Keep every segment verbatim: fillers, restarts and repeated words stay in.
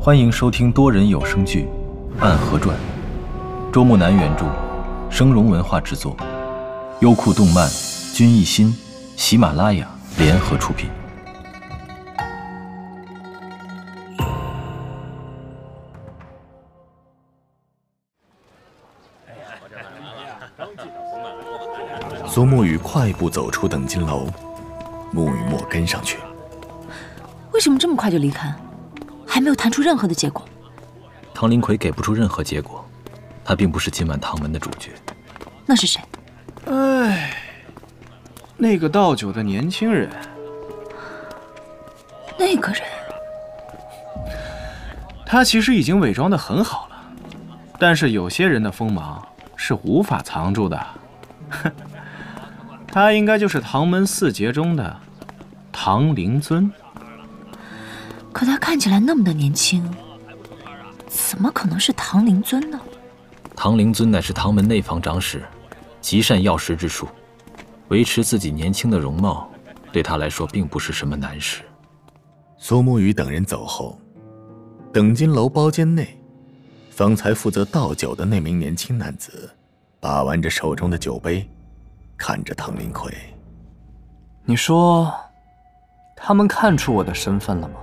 欢迎收听多人有声剧《暗河传》，周木南原著，声荣文化制作，优酷动漫、君艺心、喜马拉雅联合出品。 苏沐雨快步走出等金楼，沐雨墨跟上去。 为什么这么快就离开？还没有谈出任何的结果。 唐林奎给不出任何结果，他并不是今晚唐门的主角。 那是谁？ 哎，那个倒酒的年轻人。 那个人， 他其实已经伪装得很好了，但是有些人的锋芒是无法藏住的。他应该就是唐门四杰中的唐灵尊。 可他看起来那么的年轻，怎么可能是唐灵尊呢？ 唐灵尊乃是唐门内房长史，极善药食之术，维持自己年轻的容貌，对他来说并不是什么难事。 苏沐雨等人走后，等金楼包间内，方才负责倒酒的那名年轻男子把玩着手中的酒杯，看着唐林奎。 你说他们看出我的身份了吗？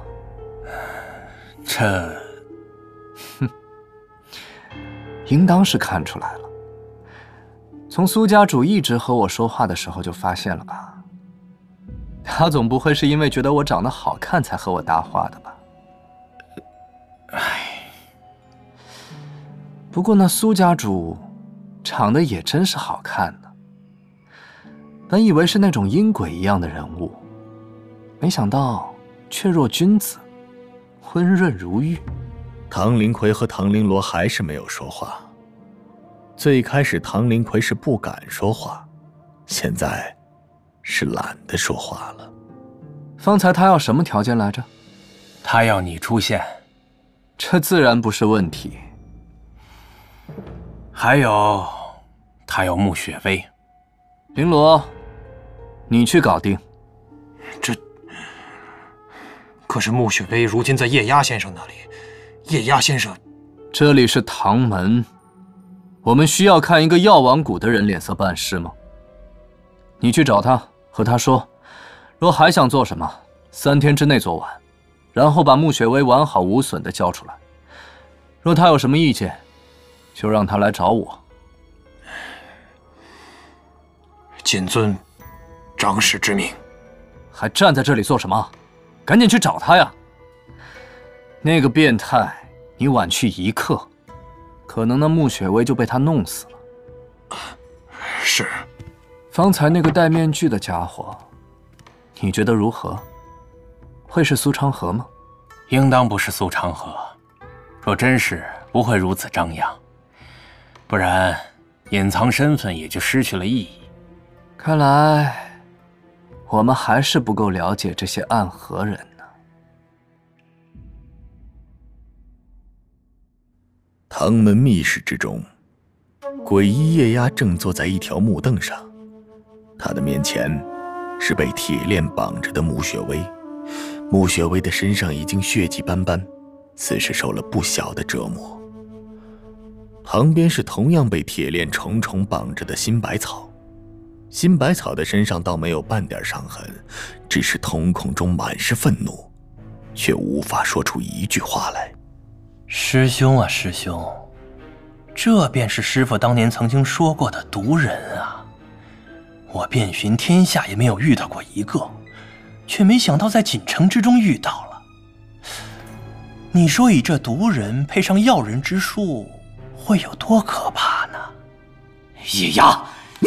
这哼，应当是看出来了。从苏家主一直和我说话的时候就发现了吧？他总不会是因为觉得我长得好看才和我搭话的吧？ 唉， 不过那苏家主长得也真是好看呢。本以为是那种阴鬼一样的人物，没想到却若君子，温润如玉。 唐林奎和唐玲罗还是没有说话。最开始唐林奎是不敢说话，现在是懒得说话了。 方才他要什么条件来着？ 他要你出现。 这自然不是问题。 还有，他要穆雪薇。 绫罗，你去搞定。 这可是穆雪薇如今在叶压先生那里，叶压先生…… 这里是唐门，我们需要看一个药王谷的人脸色办事吗？你去找他，和他说，若还想做什么，三天之内做完，然后把穆雪薇完好无损地交出来。若他有什么意见，就让他来找我。 谨遵长史之命。 还站在这里做什么？赶紧去找他呀！那个变态，你晚去一刻，可能那穆雪薇就被他弄死了。 是。 方才那个戴面具的家伙，你觉得如何？会是苏长河吗？ 应当不是苏长河。若真是，不会如此张扬，不然隐藏身份也就失去了意义。 看来我们还是不够了解这些暗河人呢。 唐门密室之中，诡异夜鸦正坐在一条木凳上，他的面前是被铁链绑着的穆雪薇。穆雪薇的身上已经血迹斑斑，似是受了不小的折磨。旁边是同样被铁链重重绑着的辛百草。辛百草的身上倒没有半点伤痕，只是瞳孔中满是愤怒，却无法说出一句话来。 师兄啊师兄，这便是师父当年曾经说过的毒人啊！我遍寻天下也没有遇到过一个，却没想到在锦城之中遇到了。你说以这毒人配上药人之术，会有多可怕呢？ 叶压，你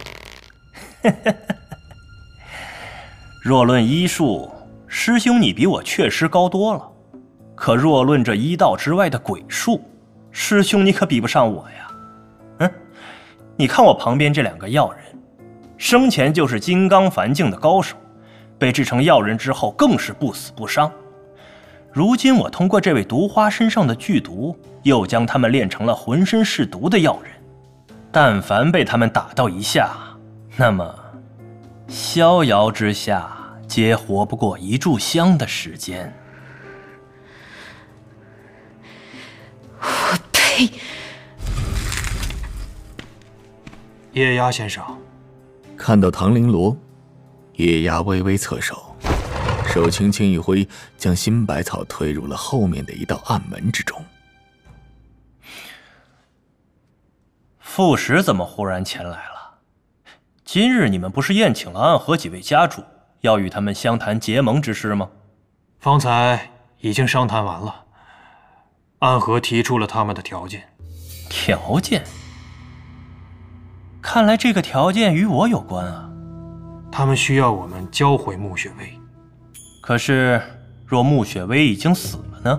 若论医术，师兄你比我确实高多了，可若论这医道之外的鬼术，师兄你可比不上我呀。嗯，你看我旁边这两个药人，生前就是金刚凡境的高手，被制成药人之后更是不死不伤。如今我通过这位毒花身上的剧毒，又将他们练成了浑身是毒的药人，但凡被他们打到一下，那么逍遥之下，皆活不过一炷香的时间。 呸！ 叶押先生， 看到唐绫罗，叶押微微侧手，手轻轻一挥，将新百草推入了后面的一道暗门之中。 副使怎么忽然前来了？今日你们不是宴请了暗河几位家主，要与他们相谈结盟之事吗？ 方才已经商谈完了，暗河提出了他们的条件。 条件？看来这个条件与我有关啊。 他们需要我们交回穆雪薇。 可是，若穆雪薇已经死了呢？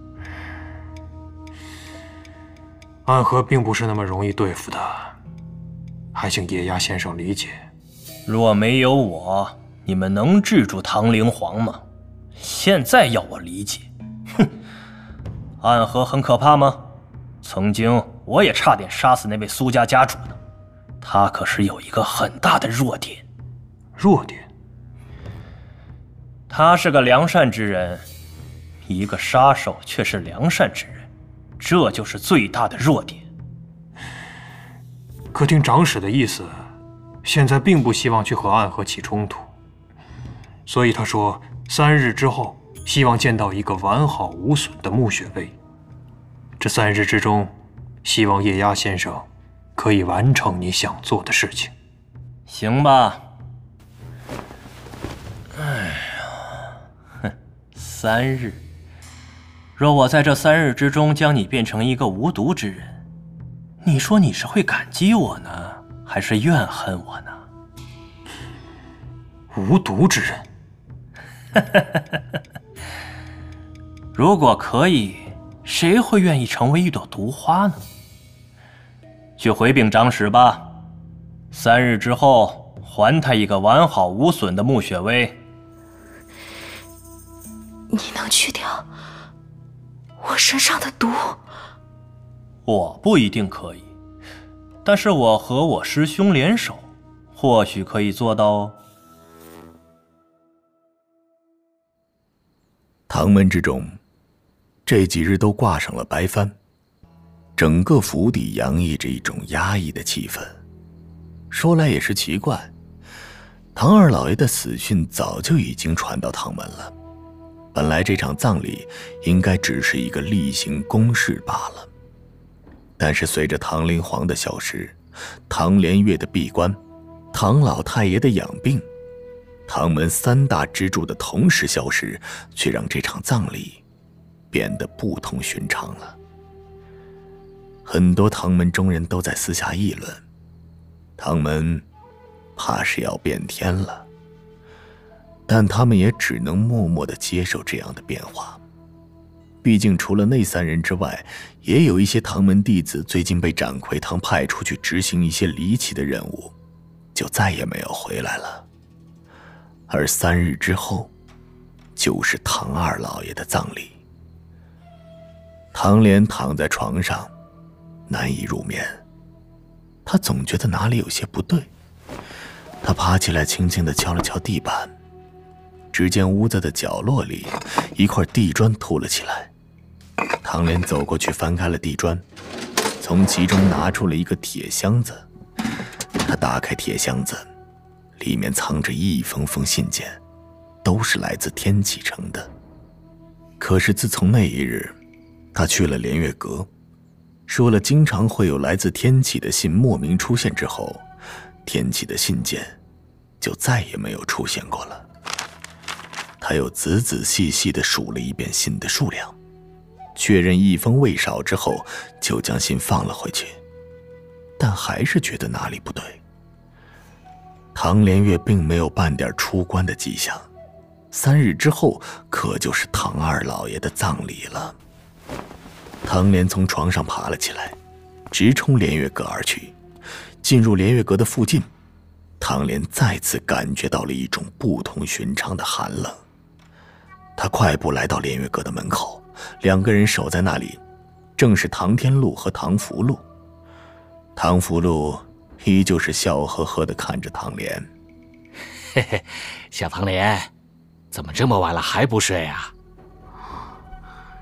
暗河并不是那么容易对付的，还请叶押先生理解。 若没有我，你们能制住唐灵皇吗？现在要我理解？哼！暗河很可怕吗？曾经我也差点杀死那位苏家家主呢。他可是有一个很大的弱点。 弱点？ 他是个良善之人，一个杀手却是良善之人。这就是最大的弱点。 可听长史的意思，现在并不希望去和暗河起冲突，所以他说三日之后希望见到一个完好无损的穆雪薇。这三日之中，希望叶押先生可以完成你想做的事情。 行吧。哎呀，哼，三日。若我在这三日之中将你变成一个无毒之人，你说你是会感激我呢，还是怨恨我呢？ 无毒之人？ 如果可以，谁会愿意成为一朵毒花呢？去回禀长史吧，三日之后还他一个完好无损的穆雪薇。 你能去掉我身上的毒？ 我不一定可以，但是我和我师兄联手，或许可以做到哦。 堂门之中，这几日都挂上了白帆，整个府邸洋溢着一种压抑的气氛。说来也是奇怪，唐二老爷的死讯早就已经传到堂门了。本来这场葬礼应该只是一个例行公事罢了，但是随着唐灵皇的消失，唐连月的闭关，唐老太爷的养病，唐门三大支柱的同时消失，却让这场葬礼变得不同寻常了。很多唐门中人都在私下议论，唐门怕是要变天了。但他们也只能默默地接受这样的变化。毕竟除了那三人之外，也有一些唐门弟子最近被展魁堂派出去执行一些离奇的任务，就再也没有回来了。而三日之后，就是唐二老爷的葬礼。唐莲躺在床上，难以入眠。他总觉得哪里有些不对，他爬起来，轻轻地敲了敲地板。只见屋子的角落里，一块地砖凸了起来。唐莲走过去，翻开了地砖，从其中拿出了一个铁箱子。他打开铁箱子，里面藏着一封封信件，都是来自天启城的。可是自从那一日，他去了连月阁，说了经常会有来自天启的信莫名出现之后，天启的信件就再也没有出现过了。他又仔仔细细地数了一遍信的数量，确认一封未少之后，就将信放了回去，但还是觉得哪里不对。唐连月并没有半点出关的迹象，三日之后可就是唐二老爷的葬礼了。唐莲从床上爬了起来，直冲连月阁而去。进入连月阁的附近，唐莲再次感觉到了一种不同寻常的寒冷。他快步来到连月阁的门口，两个人守在那里，正是唐天禄和唐福禄。唐福禄依旧是笑呵呵地看着唐莲。 嘿嘿，小唐莲，怎么这么晚了还不睡啊？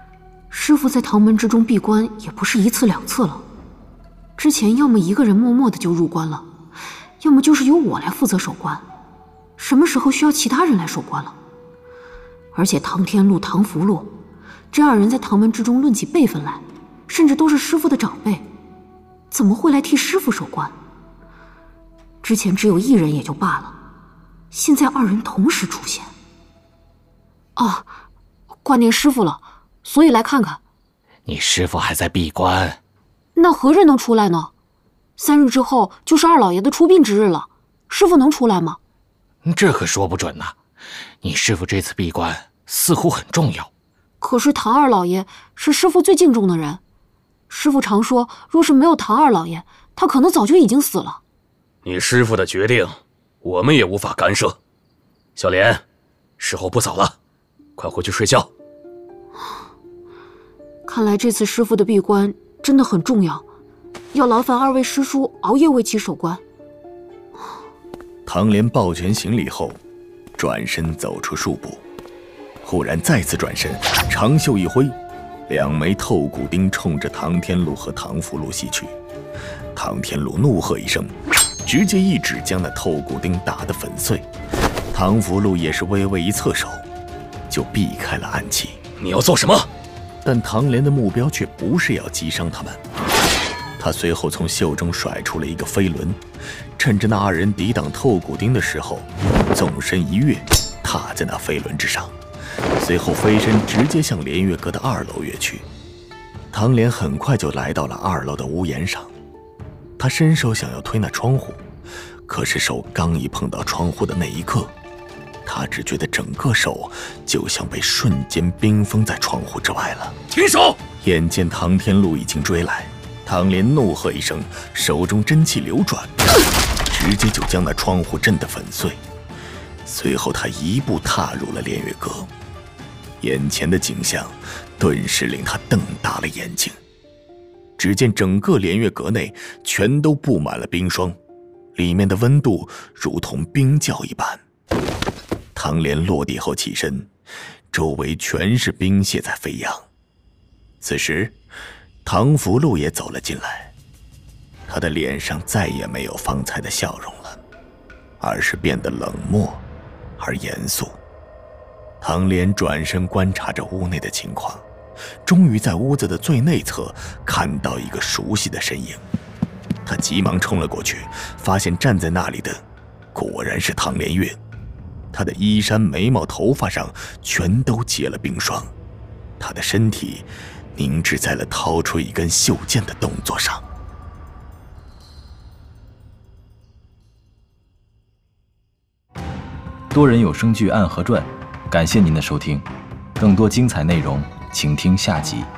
师父在唐门之中闭关也不是一次两次了，之前要么一个人默默的就入关了，要么就是由我来负责守关。什么时候需要其他人来守关了？而且唐天禄、唐福禄这二人在唐门之中论起辈分来，甚至都是师父的长辈，怎么会来替师父守关？之前只有一人也就罢了，现在二人同时出现。哦，挂念师父了，所以来看看。 你师父还在闭关， 那何日能出来呢？三日之后就是二老爷的出殡之日了，师父能出来吗？ 这可说不准呐。你师父这次闭关似乎很重要。 可是唐二老爷是师父最敬重的人，师父常说，若是没有唐二老爷，他可能早就已经死了。 你师父的决定，我们也无法干涉。小莲，时候不早了，快回去睡觉。 看来这次师父的闭关真的很重要，要劳烦二位师叔熬夜为其守关。 唐莲抱拳行礼后，转身走出数步，忽然再次转身，长袖一挥，两枚透骨钉冲着唐天禄和唐福禄袭去。唐天禄怒喝一声，直接一指将那透骨钉打得粉碎。唐福禄也是微微一侧手，就避开了暗器。 你要做什么？ 但唐莲的目标却不是要击伤他们。他随后从袖中甩出了一个飞轮，趁着那二人抵挡透骨钉的时候，纵身一跃，踏在那飞轮之上，随后飞身直接向连月阁的二楼跃去。唐莲很快就来到了二楼的屋檐上，他伸手想要推那窗户，可是手刚一碰到窗户的那一刻，他只觉得整个手就像被瞬间冰封在窗户之外了。 停手！ 眼见唐天禄已经追来，唐莲怒喝一声，手中真气流转，直接就将那窗户震得粉碎。随后他一步踏入了连月阁，眼前的景象顿时令他瞪大了眼睛。只见整个连月阁内全都布满了冰霜，里面的温度如同冰窖一般。唐莲落地后起身，周围全是冰屑在飞扬。此时唐福禄也走了进来，他的脸上再也没有方才的笑容了，而是变得冷漠而严肃。唐莲转身观察着屋内的情况，终于在屋子的最内侧看到一个熟悉的身影。他急忙冲了过去，发现站在那里的果然是唐连月。他的衣衫、眉毛、头发上全都结了冰霜，他的身体凝滞在了掏出一根袖剑的动作上。 多人有声剧《暗河传》，感谢您的收听，更多精彩内容，请听下集。